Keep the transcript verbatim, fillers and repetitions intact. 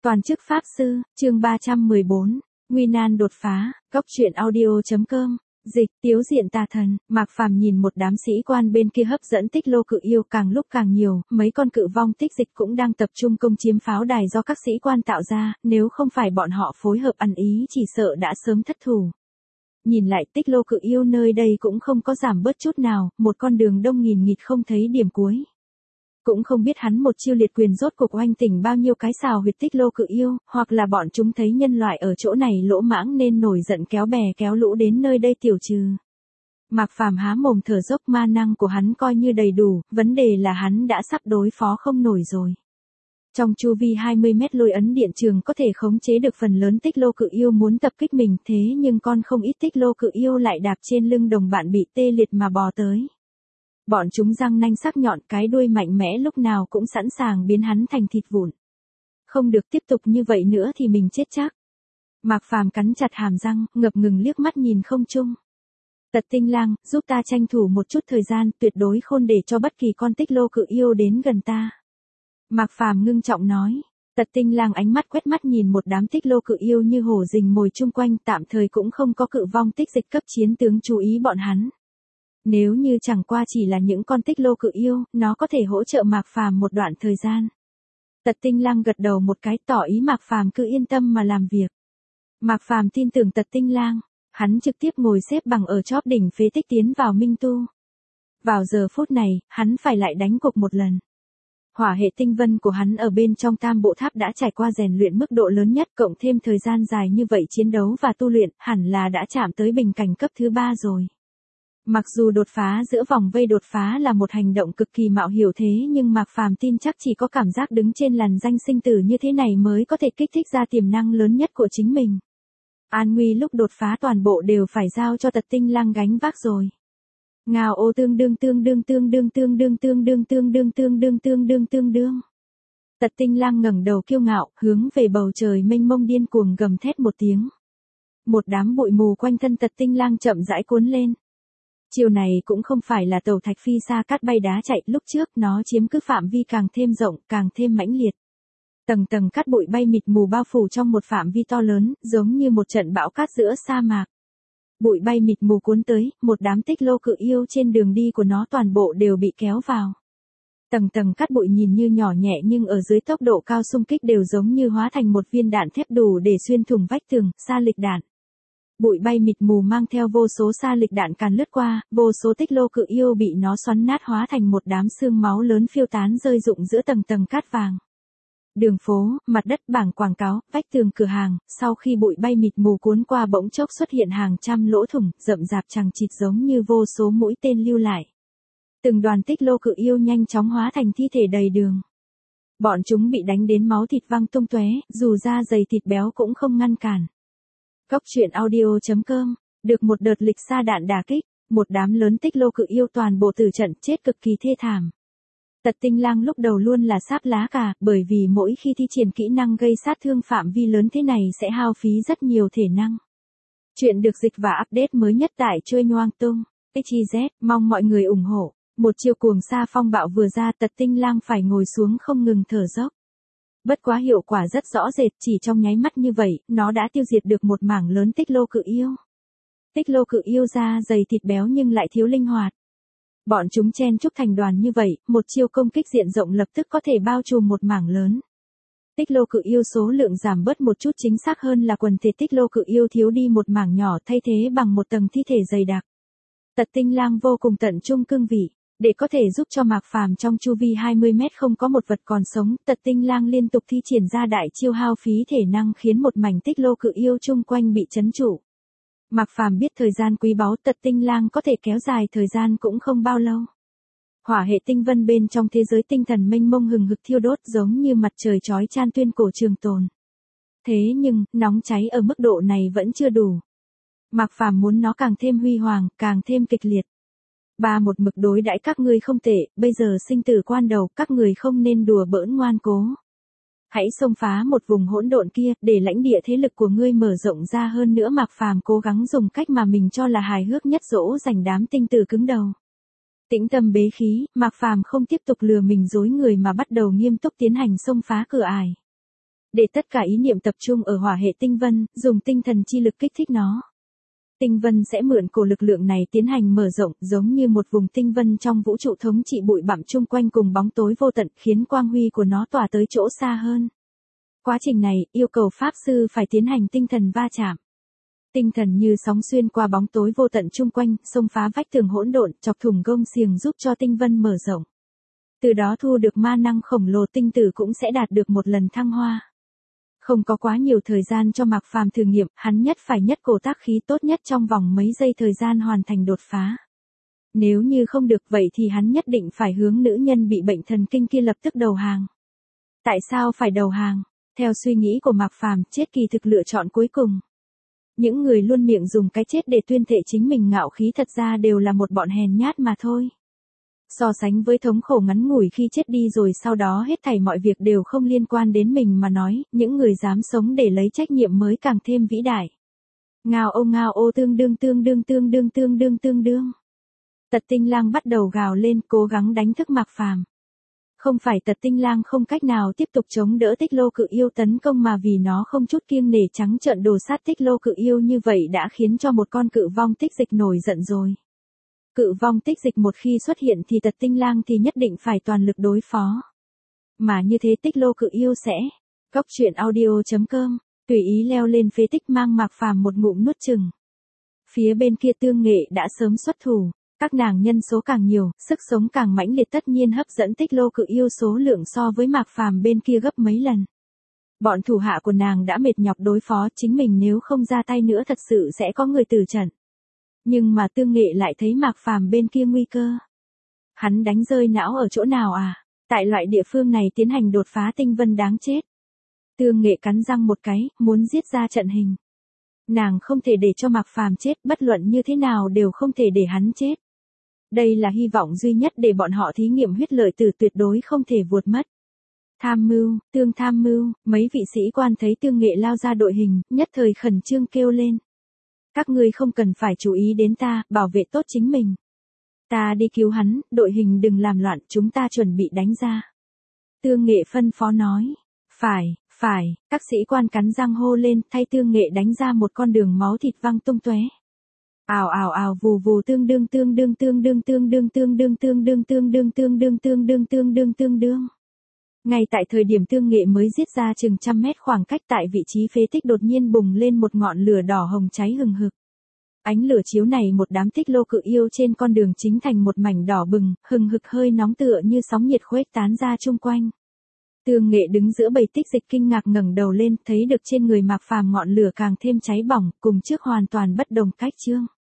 Toàn chức Pháp Sư, chương ba trăm mười bốn, Nguy nan đột phá, góc truyện audio.com, dịch, tiếu diện tà thần, Mạc Phàm nhìn một đám sĩ quan bên kia hấp dẫn tích lô cự yêu càng lúc càng nhiều, mấy con cự vong tích dịch cũng đang tập trung công chiếm pháo đài do các sĩ quan tạo ra, nếu không phải bọn họ phối hợp ăn ý chỉ sợ đã sớm thất thủ. Nhìn lại tích lô cự yêu nơi đây cũng không có giảm bớt chút nào, một con đường đông nghìn nghịt không thấy điểm cuối. Cũng không biết hắn một chiêu liệt quyền rốt cuộc oanh tỉnh bao nhiêu cái xào huyệt tích lô cự yêu, hoặc là bọn chúng thấy nhân loại ở chỗ này lỗ mãng nên nổi giận kéo bè kéo lũ đến nơi đây tiểu trừ. Mạc Phàm há mồm thở dốc, ma năng của hắn coi như đầy đủ, vấn đề là hắn đã sắp đối phó không nổi rồi. Trong chu vi hai mươi mét lôi ấn điện trường có thể khống chế được phần lớn tích lô cự yêu muốn tập kích mình, thế nhưng con không ít tích lô cự yêu lại đạp trên lưng đồng bạn bị tê liệt mà bò tới. Bọn chúng răng nanh sắc nhọn, cái đuôi mạnh mẽ lúc nào cũng sẵn sàng biến hắn thành thịt vụn. Không được tiếp tục như vậy nữa thì mình chết chắc. Mạc Phàm cắn chặt hàm răng, ngập ngừng liếc mắt nhìn không trung. Tật Tinh Lang, giúp ta tranh thủ một chút thời gian, tuyệt đối không để cho bất kỳ con tích lô cự yêu đến gần ta. Mạc Phàm ngưng trọng nói. Tật Tinh Lang ánh mắt quét mắt nhìn một đám tích lô cự yêu như hổ rình mồi chung quanh, tạm thời cũng không có cự vong tích dịch cấp chiến tướng chú ý bọn hắn. Nếu như chẳng qua chỉ là những con tích lô cự yêu, nó có thể hỗ trợ Mạc Phàm một đoạn thời gian. Tật Tinh Lang gật đầu một cái, tỏ ý Mạc Phàm cứ yên tâm mà làm việc. Mạc Phàm tin tưởng Tật Tinh Lang, hắn trực tiếp ngồi xếp bằng ở chóp đỉnh phế tích tiến vào minh tu. Vào giờ phút này, hắn phải lại đánh cuộc một lần. Hỏa hệ tinh vân của hắn ở bên trong tam bộ tháp đã trải qua rèn luyện mức độ lớn nhất, cộng thêm thời gian dài như vậy chiến đấu và tu luyện, hẳn là đã chạm tới bình cảnh cấp thứ ba rồi. Mặc dù đột phá giữa vòng vây đột phá là một hành động cực kỳ mạo hiểm thế nhưng Mạc Phàm tin chắc chỉ có cảm giác đứng trên làn danh sinh tử như thế này mới có thể kích thích ra tiềm năng lớn nhất của chính mình. An nguy lúc đột phá toàn bộ đều phải giao cho Tật Tinh Lang gánh vác rồi. Ngao ô tương đương tương đương tương đương tương đương tương đương tương đương tương đương tương đương tương đương. Tật Tinh Lang ngẩng đầu kiêu ngạo, hướng về bầu trời mênh mông điên cuồng gầm thét một tiếng. Một đám bụi mù quanh thân Tật Tinh Lang chậm rãi cuốn lên. Chiều này cũng không phải là tàu thạch phi xa cát bay đá chạy, lúc trước nó chiếm cứ phạm vi càng thêm rộng, càng thêm mãnh liệt. Tầng tầng cát bụi bay mịt mù bao phủ trong một phạm vi to lớn, giống như một trận bão cát giữa sa mạc. Bụi bay mịt mù cuốn tới, một đám tích lô cự yêu trên đường đi của nó toàn bộ đều bị kéo vào. Tầng tầng cát bụi nhìn như nhỏ nhẹ nhưng ở dưới tốc độ cao xung kích đều giống như hóa thành một viên đạn thép đủ để xuyên thủng vách tường, sa lịch đạn. Bụi bay mịt mù mang theo vô số sa lịch đạn càn lướt qua, vô số tích lô cự yêu bị nó xoắn nát hóa thành một đám xương máu lớn phiêu tán rơi rụng giữa tầng tầng cát vàng. Đường phố, mặt đất, bảng quảng cáo, vách tường cửa hàng, sau khi bụi bay mịt mù cuốn qua bỗng chốc xuất hiện hàng trăm lỗ thủng, rậm rạp chằng chịt giống như vô số mũi tên lưu lại. Từng đoàn tích lô cự yêu nhanh chóng hóa thành thi thể đầy đường. Bọn chúng bị đánh đến máu thịt văng tung tóe, dù da dày thịt béo cũng không ngăn cản. Góc truyện audio.com, được một đợt lịch sa đạn đả kích, một đám lớn tích lô cự yêu toàn bộ tử trận chết cực kỳ thê thảm. Tật Tinh Lang lúc đầu luôn là sáp lá cà, bởi vì mỗi khi thi triển kỹ năng gây sát thương phạm vi lớn thế này sẽ hao phí rất nhiều thể năng. Chuyện được dịch và update mới nhất tại Trôi Nhoang Tung, ích zét, mong mọi người ủng hộ. Một chiều cuồng sa phong bạo vừa ra, Tật Tinh Lang phải ngồi xuống không ngừng thở dốc. Bất quá hiệu quả rất rõ rệt, chỉ trong nháy mắt như vậy, nó đã tiêu diệt được một mảng lớn tích lô cự yêu. Tích lô cự yêu da dày thịt béo nhưng lại thiếu linh hoạt. Bọn chúng chen chúc thành đoàn như vậy, một chiêu công kích diện rộng lập tức có thể bao trùm một mảng lớn. Tích lô cự yêu số lượng giảm bớt một chút, chính xác hơn là quần thể tích lô cự yêu thiếu đi một mảng nhỏ, thay thế bằng một tầng thi thể dày đặc. Tật Tinh Lang vô cùng tận trung cương vị. Để có thể giúp cho Mạc Phàm trong chu vi hai mươi mét không có một vật còn sống, Tật Tinh Lang liên tục thi triển ra đại chiêu hao phí thể năng khiến một mảnh tích lô cự yêu chung quanh bị chấn trụ. Mạc Phàm biết thời gian quý báu, Tật Tinh Lang có thể kéo dài thời gian cũng không bao lâu. Hỏa hệ tinh vân bên trong thế giới tinh thần mênh mông hừng hực thiêu đốt giống như mặt trời chói chan tuyên cổ trường tồn. Thế nhưng, nóng cháy ở mức độ này vẫn chưa đủ. Mạc Phàm muốn nó càng thêm huy hoàng, càng thêm kịch liệt. Ba một mực đối đãi các ngươi không tệ, bây giờ sinh tử quan đầu, các người không nên đùa bỡn ngoan cố. Hãy xông phá một vùng hỗn độn kia, để lãnh địa thế lực của ngươi mở rộng ra hơn nữa. Mạc Phàm cố gắng dùng cách mà mình cho là hài hước nhất dỗ dành đám tinh tử cứng đầu. Tĩnh tâm bế khí, Mạc Phàm không tiếp tục lừa mình dối người mà bắt đầu nghiêm túc tiến hành xông phá cửa ải. để tất cả ý niệm tập trung ở hỏa hệ tinh vân, dùng tinh thần chi lực kích thích nó. Tinh vân sẽ mượn cổ lực lượng này tiến hành mở rộng, giống như một vùng tinh vân trong vũ trụ thống trị bụi bặm chung quanh cùng bóng tối vô tận, khiến quang huy của nó tỏa tới chỗ xa hơn. Quá trình này yêu cầu pháp sư phải tiến hành tinh thần va chạm. Tinh thần như sóng xuyên qua bóng tối vô tận chung quanh, xông phá vách tường hỗn độn, chọc thủng gông xiềng giúp cho tinh vân mở rộng. Từ đó thu được ma năng khổng lồ, tinh tử cũng sẽ đạt được một lần thăng hoa. Không có quá nhiều thời gian cho Mạc Phàm thử nghiệm, hắn nhất phải nhất cổ tác khí tốt nhất trong vòng mấy giây thời gian hoàn thành đột phá. Nếu như không được vậy thì hắn nhất định phải hướng nữ nhân bị bệnh thần kinh kia lập tức đầu hàng. Tại sao phải đầu hàng? Theo suy nghĩ của Mạc Phàm, chết kỳ thực lựa chọn cuối cùng. Những người luôn miệng dùng cái chết để tuyên thệ chính mình ngạo khí thật ra đều là một bọn hèn nhát mà thôi. So sánh với thống khổ ngắn ngủi khi chết đi rồi sau đó hết thảy mọi việc đều không liên quan đến mình mà nói, những người dám sống để lấy trách nhiệm mới càng thêm vĩ đại. Ngao ô ngao ô tương đương tương đương tương đương tương đương tương đương. Tật Tinh Lang bắt đầu gào lên, cố gắng đánh thức Mạc Phàm. Không phải Tật Tinh Lang không cách nào tiếp tục chống đỡ Tích Lô Cự Yêu tấn công mà vì nó không chút kiêng nể trắng trợn đồ sát Tích Lô Cự Yêu như vậy đã khiến cho một con cự vong Tích Dịch nổi giận rồi. Cự vong Tích Dịch một khi xuất hiện thì Tật Tinh Lang thì nhất định phải toàn lực đối phó. Mà như thế Tích Lô Cự Yêu sẽ. Góc truyện audio chấm com, tùy ý leo lên phế tích mang Mạc Phàm một ngụm nuốt chừng. Phía bên kia Tương Nghệ đã sớm xuất thủ. Các nàng nhân số càng nhiều, sức sống càng mãnh liệt tất nhiên hấp dẫn Tích Lô Cự Yêu số lượng so với Mạc Phàm bên kia gấp mấy lần. Bọn thủ hạ của nàng đã mệt nhọc đối phó, chính mình nếu không ra tay nữa thật sự sẽ có người tử trận. Nhưng mà Tương Nghệ lại thấy Mạc Phàm bên kia nguy cơ. Hắn đánh rơi não ở chỗ nào à? Tại loại địa phương này tiến hành đột phá tinh vân đáng chết. Tương Nghệ cắn răng một cái, muốn giết ra trận hình. Nàng không thể để cho Mạc Phàm chết, bất luận như thế nào đều không thể để hắn chết. Đây là hy vọng duy nhất để bọn họ thí nghiệm huyết lợi tử tuyệt đối không thể vụt mất. Tham mưu, Tương tham mưu, mấy vị sĩ quan thấy Tương Nghệ lao ra đội hình, nhất thời khẩn trương kêu lên. Các ngươi không cần phải chú ý đến ta, bảo vệ tốt chính mình. Ta đi cứu hắn, đội hình đừng làm loạn, chúng ta chuẩn bị đánh ra. Tương Nghệ phân phó nói. Phải, phải, các sĩ quan cắn răng hô lên, thay Tương Nghệ đánh ra một con đường máu thịt văng tung tóe. Ào ào ào vù vù tương đương tương đương tương đương tương đương tương đương tương đương tương đương tương đương tương đương tương đương tương đương. Ngay tại thời điểm Tương Nghệ mới giết ra chừng trăm mét khoảng cách tại vị trí phế tích đột nhiên bùng lên một ngọn lửa đỏ hồng cháy hừng hực. Ánh lửa chiếu này một đám Tích Lô Cự Yêu trên con đường chính thành một mảnh đỏ bừng, hừng hực hơi nóng tựa như sóng nhiệt khuếch tán ra chung quanh. Tương Nghệ đứng giữa bầy Tích Dịch kinh ngạc ngẩng đầu lên, thấy được trên người Mạc Phàm ngọn lửa càng thêm cháy bỏng, cùng trước hoàn toàn bất đồng cách chương.